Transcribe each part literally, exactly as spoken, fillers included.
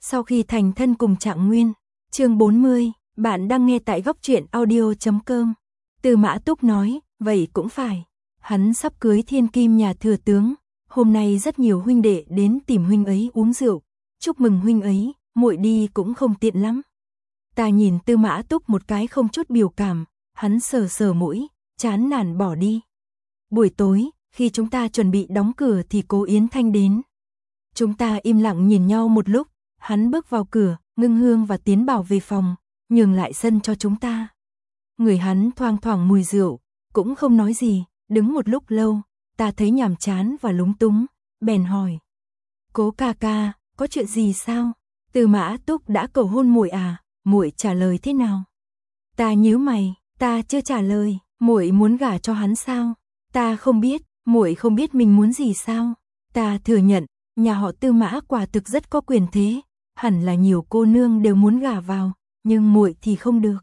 Sau khi thành thân cùng Trạng Nguyên, chương bốn mươi, bạn đang nghe tại góc truyện audio chấm com. Tư Mã Túc nói, vậy cũng phải. Hắn sắp cưới thiên kim nhà thừa tướng, hôm nay rất nhiều huynh đệ đến tìm huynh ấy uống rượu, chúc mừng huynh ấy, muội đi cũng không tiện lắm. Ta nhìn Tư Mã Túc một cái không chút biểu cảm, hắn sờ sờ mũi, chán nản bỏ đi. Buổi tối, khi chúng ta chuẩn bị đóng cửa thì Cố Yến Thanh đến. Chúng ta im lặng nhìn nhau một lúc, hắn bước vào cửa, Ngưng Hương và Tiến Bảo về phòng, nhường lại sân cho chúng ta. Người hắn thoang thoảng mùi rượu, cũng không nói gì, đứng một lúc lâu, ta thấy nhàm chán và lúng túng, bèn hỏi. Cố ca ca, có chuyện gì sao? Tư Mã Túc đã cầu hôn muội à? Muội trả lời thế nào? Ta nhíu mày, ta chưa trả lời, muội muốn gả cho hắn sao? Ta không biết, muội không biết mình muốn gì sao? Ta thừa nhận, nhà họ Tư Mã quả thực rất có quyền thế, hẳn là nhiều cô nương đều muốn gả vào, nhưng muội thì không được.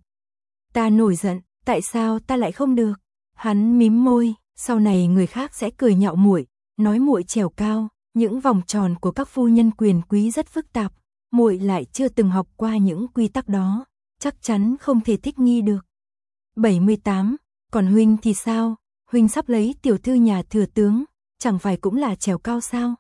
Ta nổi giận, tại sao ta lại không được? Hắn mím môi, sau này người khác sẽ cười nhạo muội, nói muội trèo cao, những vòng tròn của các phu nhân quyền quý rất phức tạp, muội lại chưa từng học qua những quy tắc đó, chắc chắn không thể thích nghi được. bảy mươi tám, còn huynh thì sao? Huynh sắp lấy tiểu thư nhà thừa tướng, chẳng phải cũng là trèo cao sao?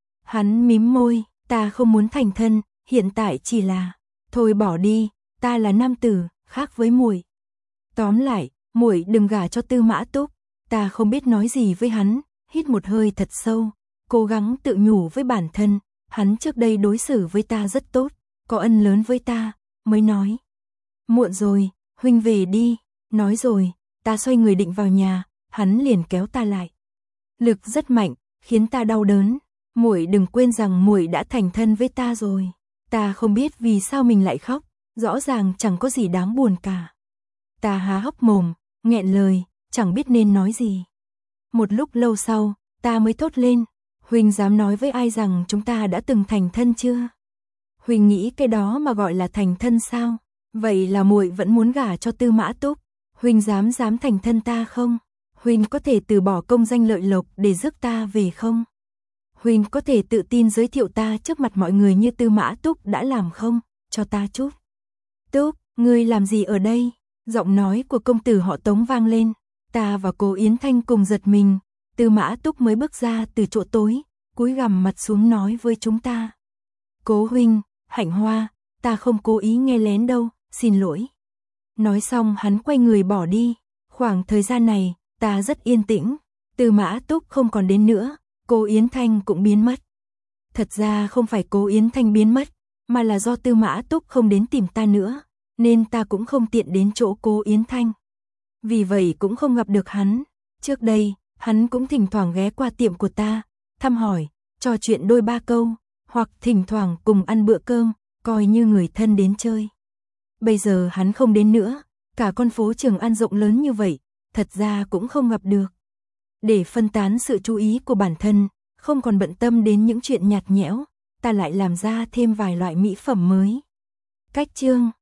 Hắn mím môi, ta không muốn thành thân, hiện tại chỉ là, thôi bỏ đi, ta là nam tử, khác với muội. Tóm lại, muội đừng gả cho Tư Mã Túc. Ta không biết nói gì với hắn, hít một hơi thật sâu, cố gắng tự nhủ với bản thân, hắn trước đây đối xử với ta rất tốt, có ân lớn với ta, mới nói. Muộn rồi, huynh về đi, nói rồi, ta xoay người định vào nhà, hắn liền kéo ta lại. Lực rất mạnh, khiến ta đau đớn, muội đừng quên rằng muội đã thành thân với ta rồi. Ta không biết vì sao mình lại khóc, rõ ràng chẳng có gì đáng buồn cả. Ta há hốc mồm, nghẹn lời, chẳng biết nên nói gì. Một lúc lâu sau, ta mới thốt lên, huynh dám nói với ai rằng chúng ta đã từng thành thân chưa? Huynh nghĩ cái đó mà gọi là thành thân sao? Vậy là muội vẫn muốn gả cho Tư Mã Túc, huynh dám dám thành thân ta không? Huynh có thể từ bỏ công danh lợi lộc để rước ta về không? Huynh có thể tự tin giới thiệu ta trước mặt mọi người như Tư Mã Túc đã làm không? Cho ta chút. Túc, ngươi làm gì ở đây? Giọng nói của công tử họ Tống vang lên. Ta và Cố Yến Thanh cùng giật mình. Tư Mã Túc mới bước ra từ chỗ tối, cúi gằm mặt xuống nói với chúng ta. Cố huynh, Hạnh Hoa, ta không cố ý nghe lén đâu, xin lỗi. Nói xong hắn quay người bỏ đi. Khoảng thời gian này, ta rất yên tĩnh. Tư Mã Túc không còn đến nữa, Cố Yến Thanh cũng biến mất. Thật ra không phải Cố Yến Thanh biến mất, mà là do Tư Mã Túc không đến tìm ta nữa, nên ta cũng không tiện đến chỗ Cố Yến Thanh. Vì vậy cũng không gặp được hắn. Trước đây, hắn cũng thỉnh thoảng ghé qua tiệm của ta, thăm hỏi, trò chuyện đôi ba câu, hoặc thỉnh thoảng cùng ăn bữa cơm, coi như người thân đến chơi. Bây giờ hắn không đến nữa, cả con phố Trường An rộng lớn như vậy, thật ra cũng không gặp được. Để phân tán sự chú ý của bản thân, không còn bận tâm đến những chuyện nhạt nhẽo, ta lại làm ra thêm vài loại mỹ phẩm mới. Cách chương